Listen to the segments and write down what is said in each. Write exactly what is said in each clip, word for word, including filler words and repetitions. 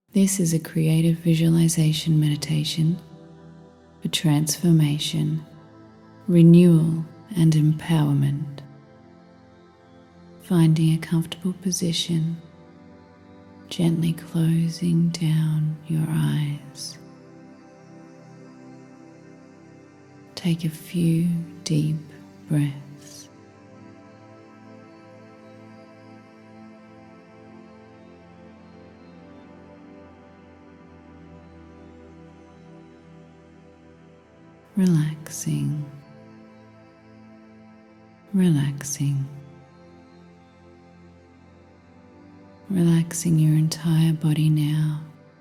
This is a creative visualization meditation for transformation, renewal, and empowerment. Finding a comfortable position, gently closing down your eyes. Take a few deep breaths. Relaxing, relaxing, relaxing your entire body now,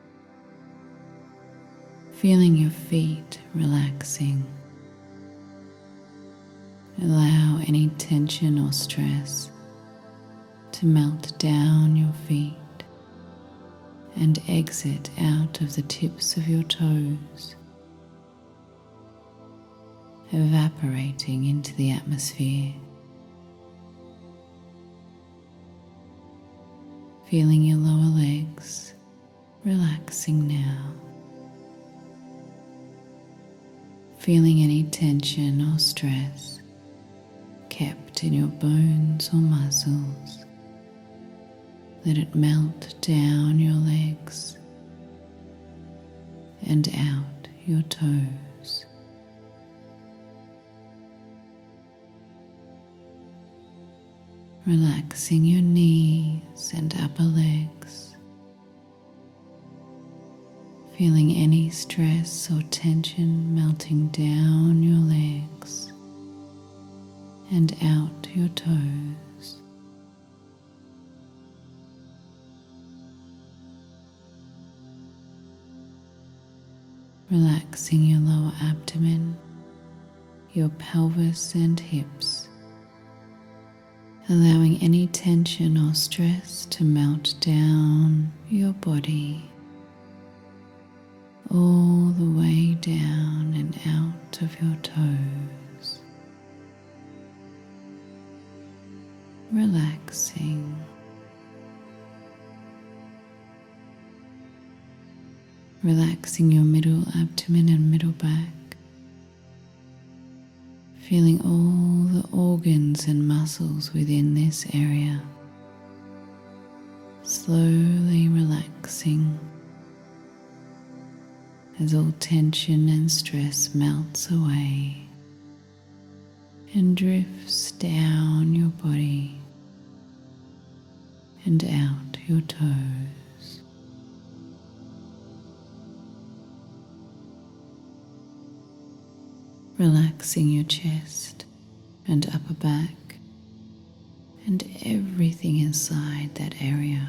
feeling your feet relaxing. Allow any tension or stress to melt down your feet and exit out of the tips of your toes, evaporating into the atmosphere. Feeling your lower legs relaxing now. Feeling any tension or stress kept in your bones or muscles. Let it melt down your legs and out your toes. Relaxing your knees and upper legs. Feeling any stress or tension melting down your legs and out your toes. Relaxing your lower abdomen, your pelvis and hips. Allowing any tension or stress to melt down your body, all the way down and out of your toes. Relaxing. Relaxing your middle abdomen and middle back. Feeling all the organs and muscles within this area, slowly relaxing as all tension and stress melts away and drifts down your body and out your toes. Relaxing your chest and upper back and everything inside that area.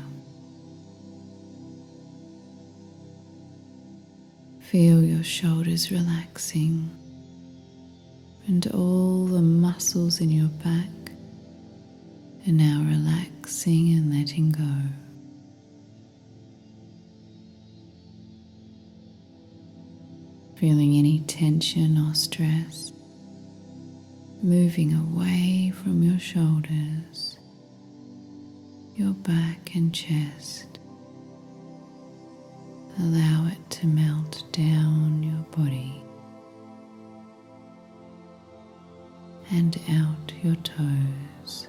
Feel your shoulders relaxing and all the muscles in your back are now relaxing and letting go. Feeling any tension or stress moving away from your shoulders, your back and chest. Allow it to melt down your body and out your toes.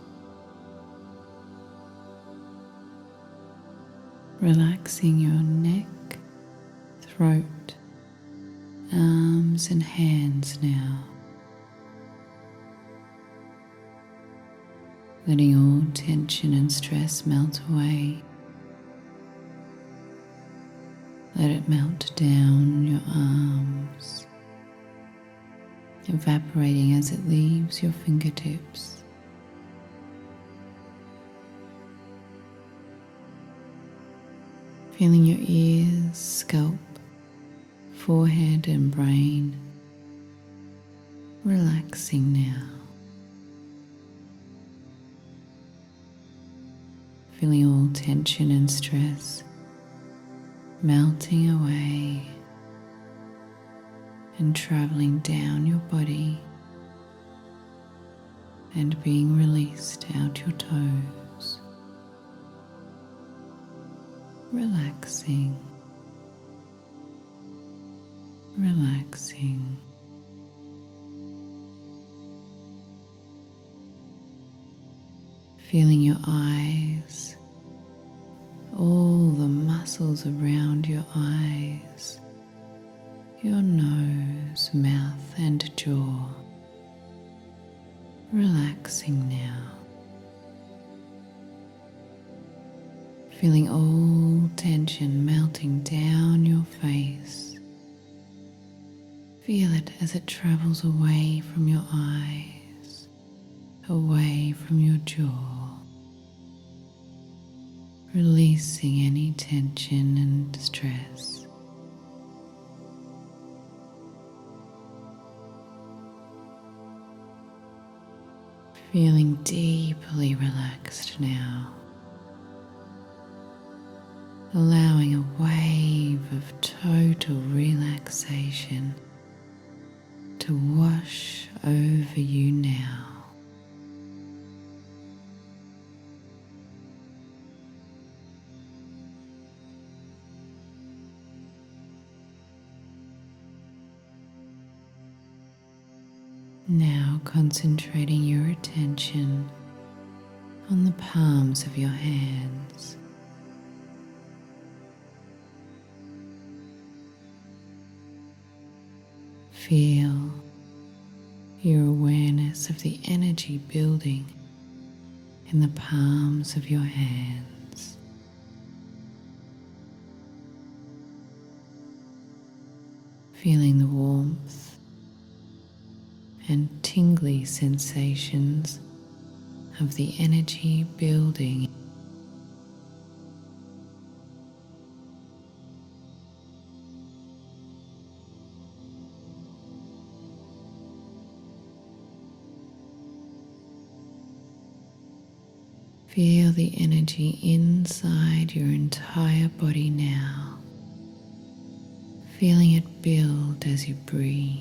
Relaxing your neck, throat, arms and hands now. Letting all tension and stress melt away. Let it melt down your arms, evaporating as it leaves your fingertips. Feeling your ears, scalp, forehead and brain relaxing now. Feeling all tension and stress melting away and traveling down your body and being released out your toes. Relaxing. relaxing. Feeling your eyes, all the muscles around your eyes, your nose, mouth and jaw, relaxing now. Feeling all tension melting down your face. Feel it as it travels away from your eyes, away from your jaw, releasing any tension and stress. Feeling deeply relaxed now, allowing a wave of total relaxation to wash over you now. Now concentrating your attention on the palms of your hands. Feel your awareness of the energy building in the palms of your hands. Feeling the warmth and tingly sensations of the energy building. Feel the energy inside your entire body now, feeling it build as you breathe.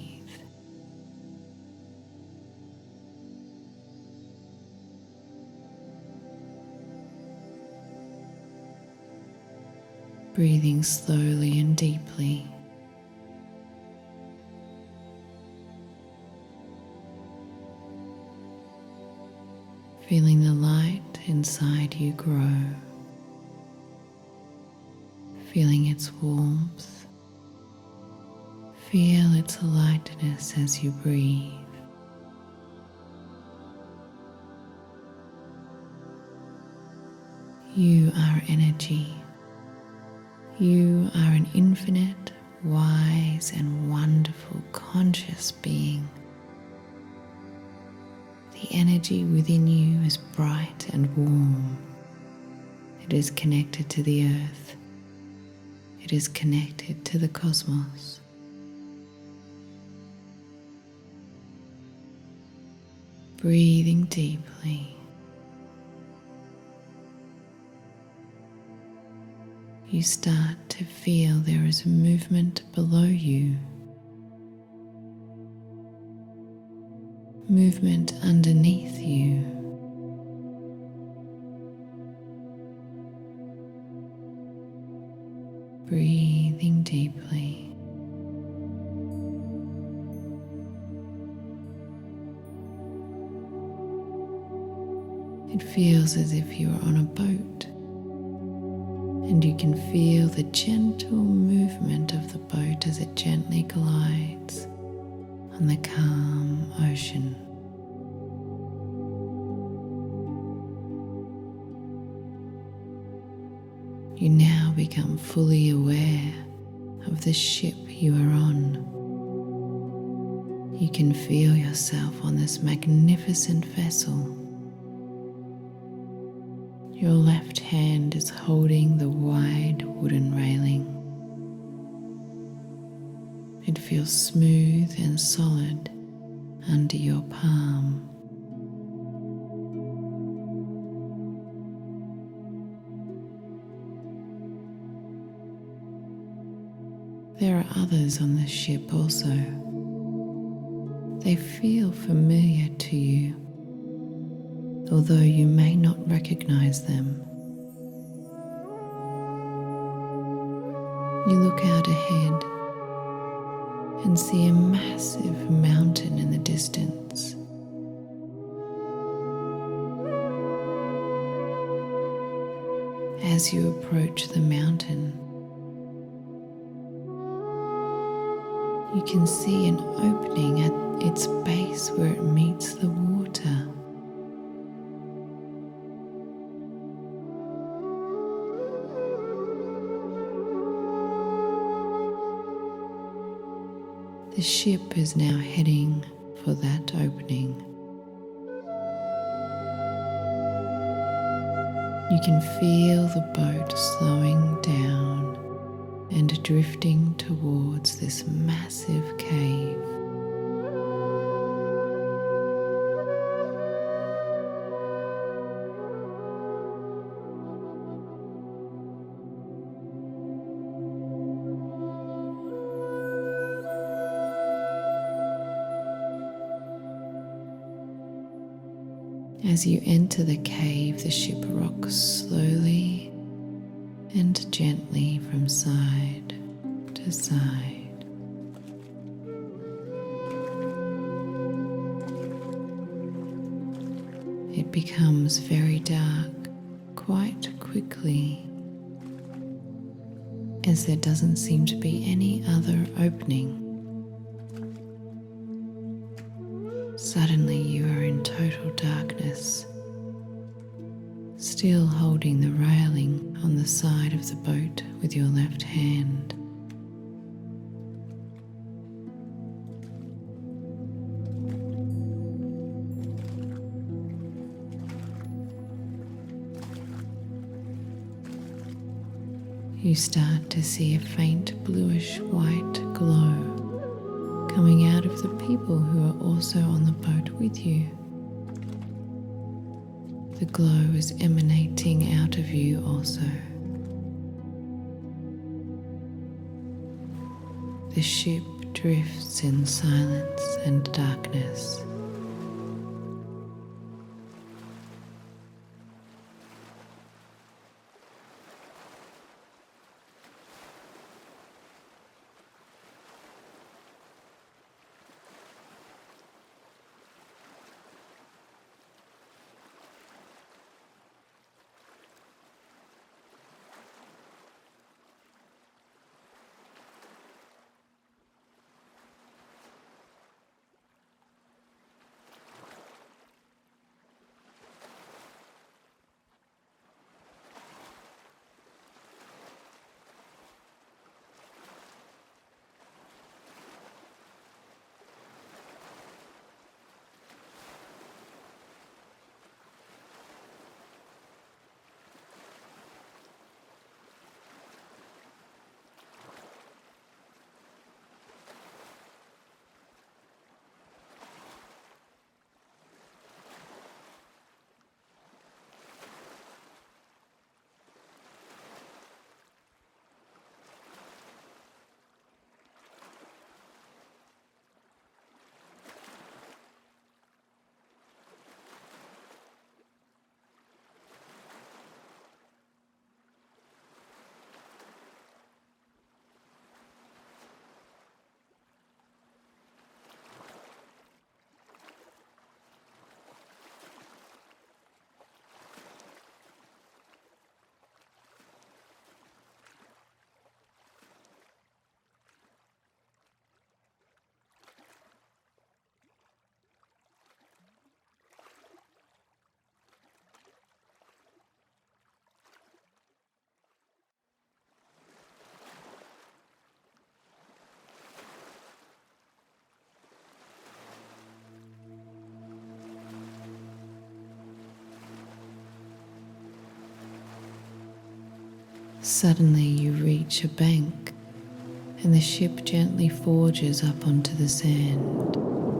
Breathing slowly and deeply. Feeling the light inside you grow. Feeling its warmth. Feel its lightness as you breathe. You are energy. You are an infinite, wise, and wonderful conscious being. The energy within you is bright and warm. It is connected to the earth. It is connected to the cosmos. Breathing deeply. You start to feel there is a movement below you, movement underneath you. Breathing deeply. It feels as if you are on a boat, and you can feel the gentle movement of the boat as it gently glides on the calm ocean. You now become fully aware of the ship you are on. You can feel yourself on this magnificent vessel. Your left hand is holding the wide wooden railing. It feels smooth and solid under your palm. There are others on the ship also. They feel familiar to you, although you may not recognize them. You look out ahead and see a massive mountain in the distance. As you approach the mountain, you can see an opening at its base where it meets the water. The ship is now heading for that opening. You can feel the boat slowing down and drifting towards this massive cave. As you enter the cave, the ship rocks slowly and gently from side to side. It becomes very dark quite quickly, as there doesn't seem to be any other opening. Suddenly you are in total darkness, still holding the railing on the side of the boat with your left hand. You start to see a faint bluish white glow coming out of the people who are also on the boat with you. The glow is emanating out of you also. The ship drifts in silence and darkness. Suddenly you reach a bank, and the ship gently forges up onto the sand.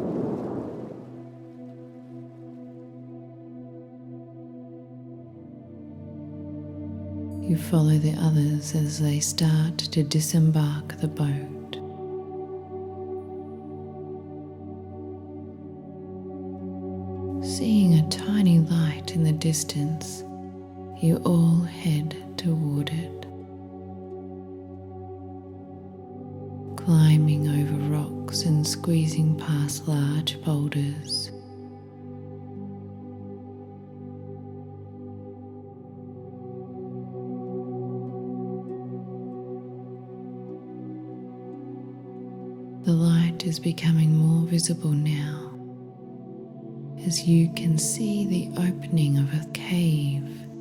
You follow the others as they start to disembark the boat. Seeing a tiny light in the distance, you all head toward it. climbing over rocks and squeezing past large boulders. The light is becoming more visible now as you can see the opening of a cave,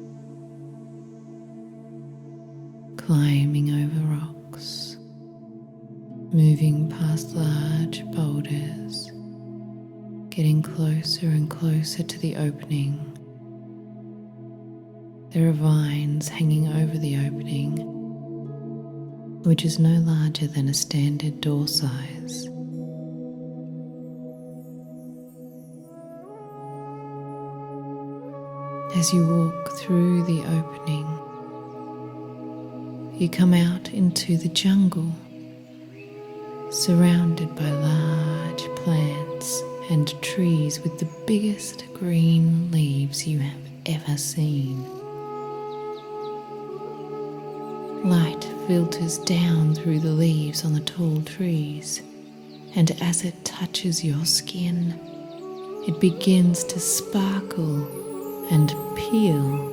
climbing over rocks, moving past large boulders, getting closer and closer to the opening. There are vines hanging over the opening, which is no larger than a standard door size. As you walk through the opening, you come out into the jungle, surrounded by large plants and trees with the biggest green leaves you have ever seen. Light filters down through the leaves on the tall trees, and as it touches your skin, it begins to sparkle and peel,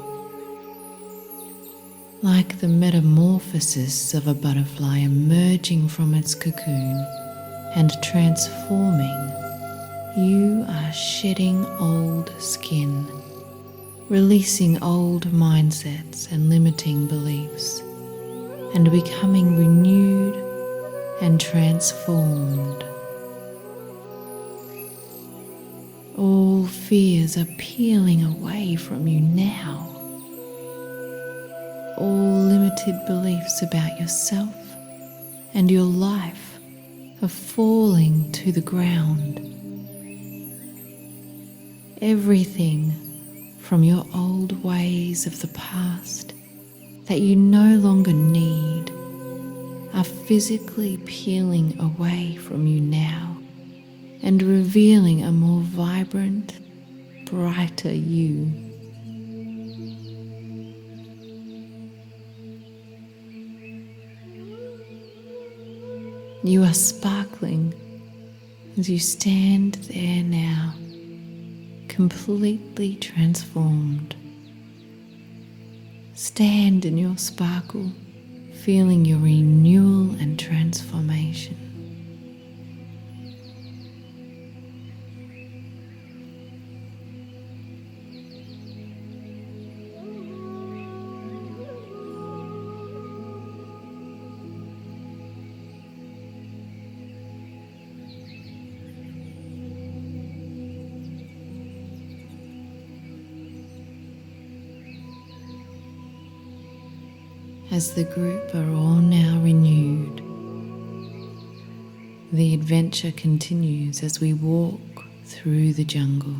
like the metamorphosis of a butterfly emerging from its cocoon and transforming. You are shedding old skin, releasing old mindsets and limiting beliefs, and becoming renewed and transformed. All fears are peeling away from you now. All limited beliefs about yourself and your life are falling to the ground. Everything from your old ways of the past that you no longer need are physically peeling away from you now and revealing a more vibrant, brighter you. You are sparkling as you stand there now, completely transformed. Stand in your sparkle, feeling your renewal and transformation. As the group are all now renewed, the adventure continues as we walk through the jungle.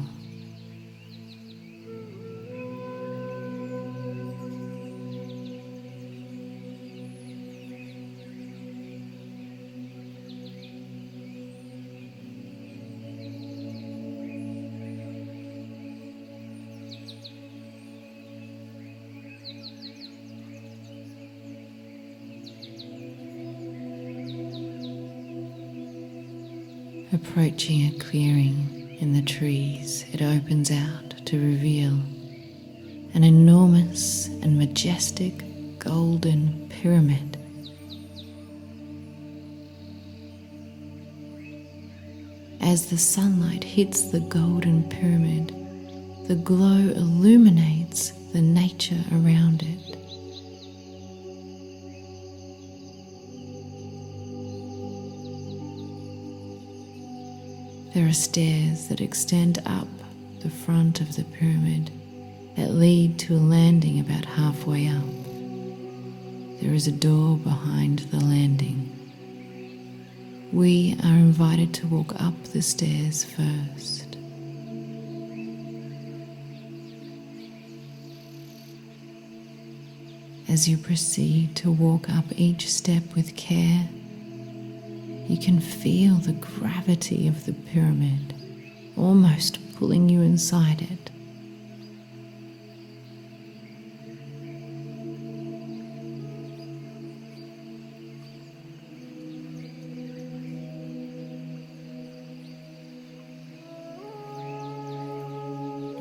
Approaching a clearing in the trees, it opens out to reveal an enormous and majestic golden pyramid. As the sunlight hits the golden pyramid, the glow illuminates the nature around it. There are stairs that extend up the front of the pyramid that lead to a landing about halfway up. There is a door behind the landing. We are invited to walk up the stairs first. As you proceed to walk up each step with care, you can feel the gravity of the pyramid almost pulling you inside it.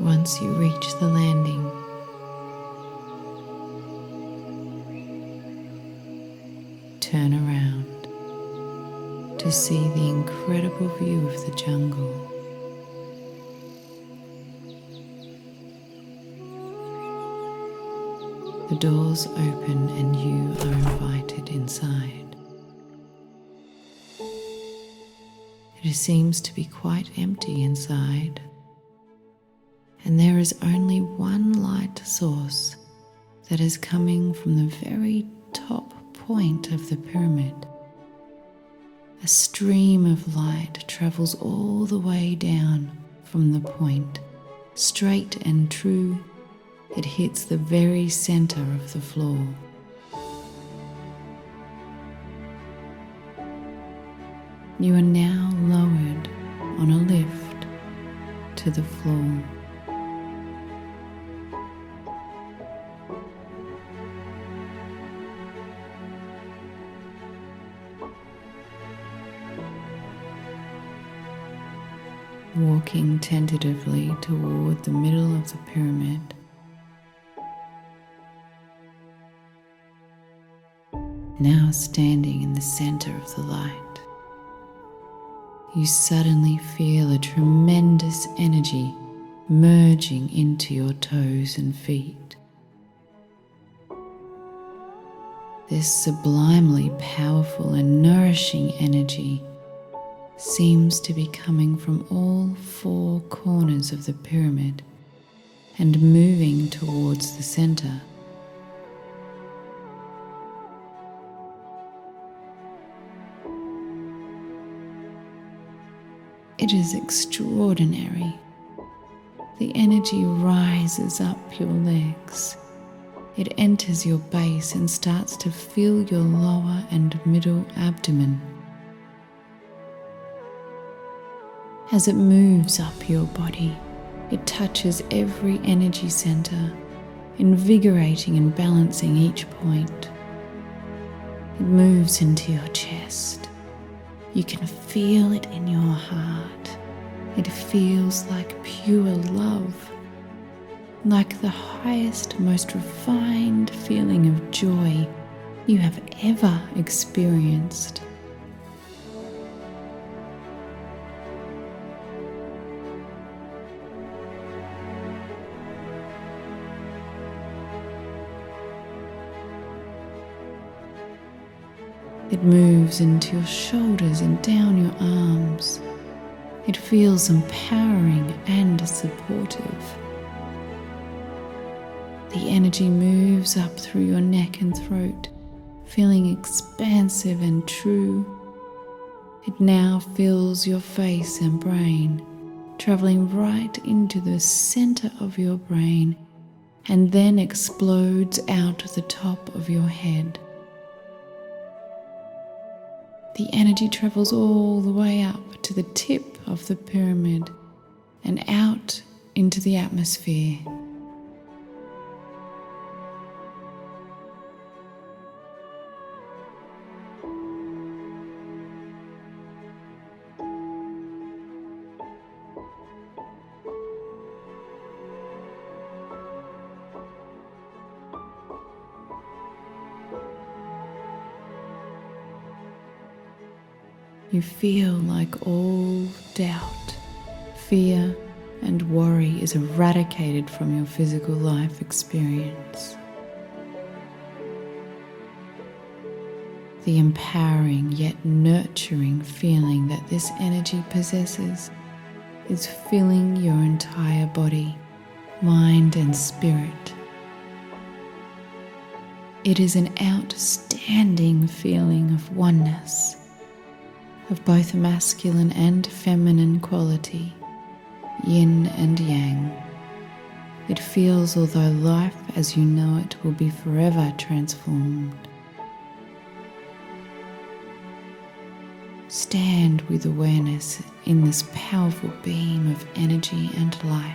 Once you reach the landing, turn around to see the incredible view of the jungle. The doors open and you are invited inside. It seems to be quite empty inside, and there is only one light source that is coming from the very top point of the pyramid. A stream of light travels all the way down from the point, straight and true. It hits the very center of the floor. You are now lowered on a lift to the floor. Walking tentatively toward the middle of the pyramid, now standing in the center of the light, you suddenly feel a tremendous energy merging into your toes and feet. This sublimely powerful and nourishing energy seems to be coming from all four corners of the pyramid and moving towards the center. It is extraordinary. The energy rises up your legs. It enters your base and starts to fill your lower and middle abdomen. As it moves up your body, it touches every energy center, invigorating and balancing each point. It moves into your chest. You can feel it in your heart. It feels like pure love, like the highest, most refined feeling of joy you have ever experienced. It moves into your shoulders and down your arms. It feels empowering and supportive. The energy moves up through your neck and throat, feeling expansive and true. It now fills your face and brain, traveling right into the center of your brain, and then explodes out the top of your head. The energy travels all the way up to the tip of the pyramid and out into the atmosphere. You feel like all doubt, fear, and worry is eradicated from your physical life experience. The empowering yet nurturing feeling that this energy possesses is filling your entire body, mind, and spirit. It is an outstanding feeling of oneness, of both masculine and feminine quality, yin and yang. It feels as though life as you know it will be forever transformed. Stand with awareness in this powerful beam of energy and light.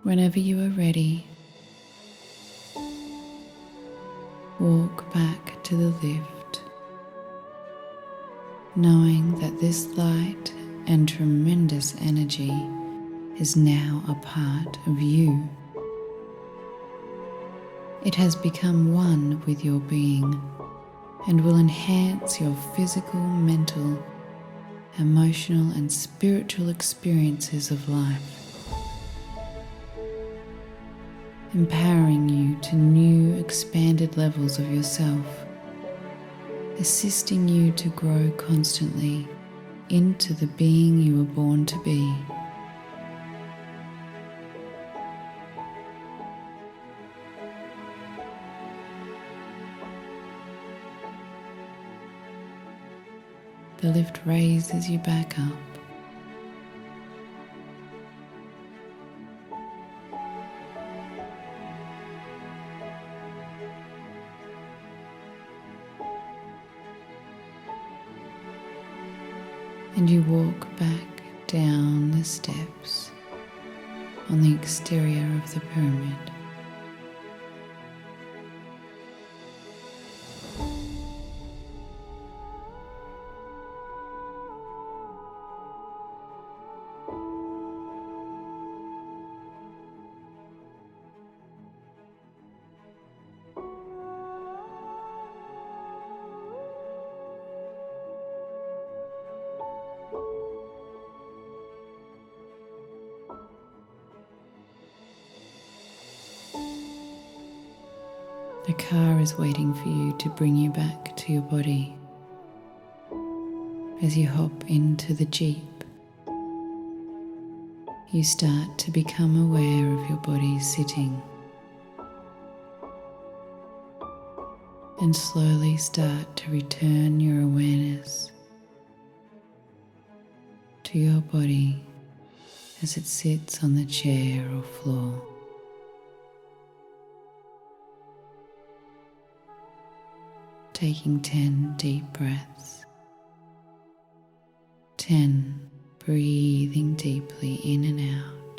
Whenever you are ready, walk back to the lift, knowing that this light and tremendous energy is now a part of you. It has become one with your being and will enhance your physical, mental, emotional, and spiritual experiences of life, empowering you to new, expanded levels of yourself, assisting you to grow constantly into the being you were born to be. The lift raises you back up. And you walk back down the steps on the exterior of the pyramid. The car is waiting for you to bring you back to your body. As you hop into the Jeep, you start to become aware of your body sitting and slowly start to return your awareness to your body as it sits on the chair or floor. Taking ten deep breaths. ten, breathing deeply in and out.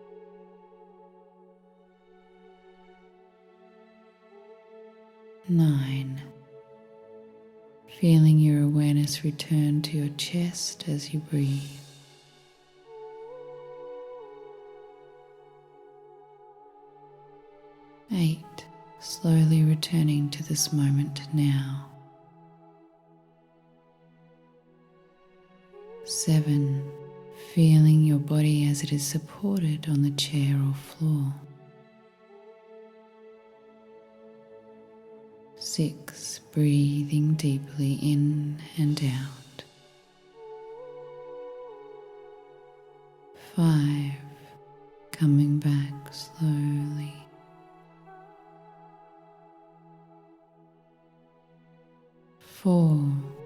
nine, feeling your awareness return to your chest as you breathe. eight, slowly returning to this moment now. seven, feeling your body as it is supported on the chair or floor. six, breathing deeply in and out. five, coming back slowly. four,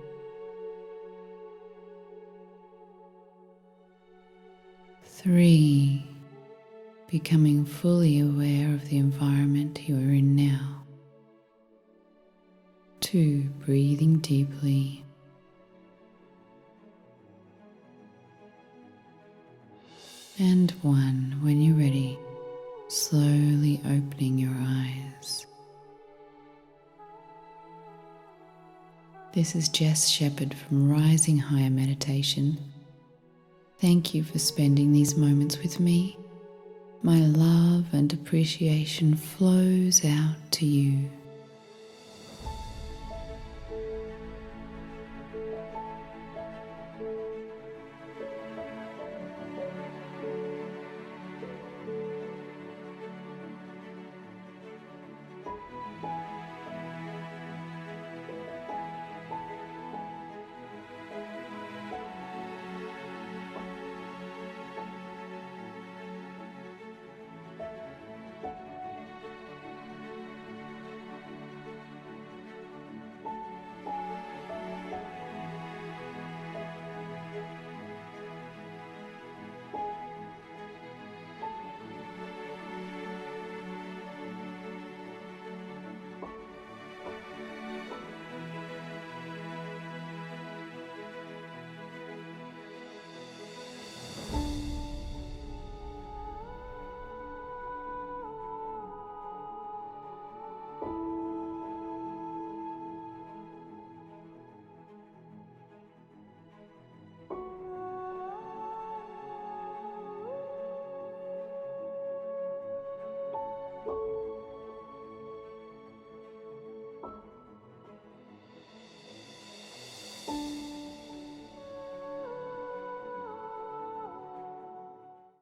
three, becoming fully aware of the environment you are in now. two, breathing deeply. And one, when you're ready, slowly opening your eyes. This is Jess Shepherd from Rising Higher Meditation. Thank you for spending these moments with me. My love and appreciation flows out to you.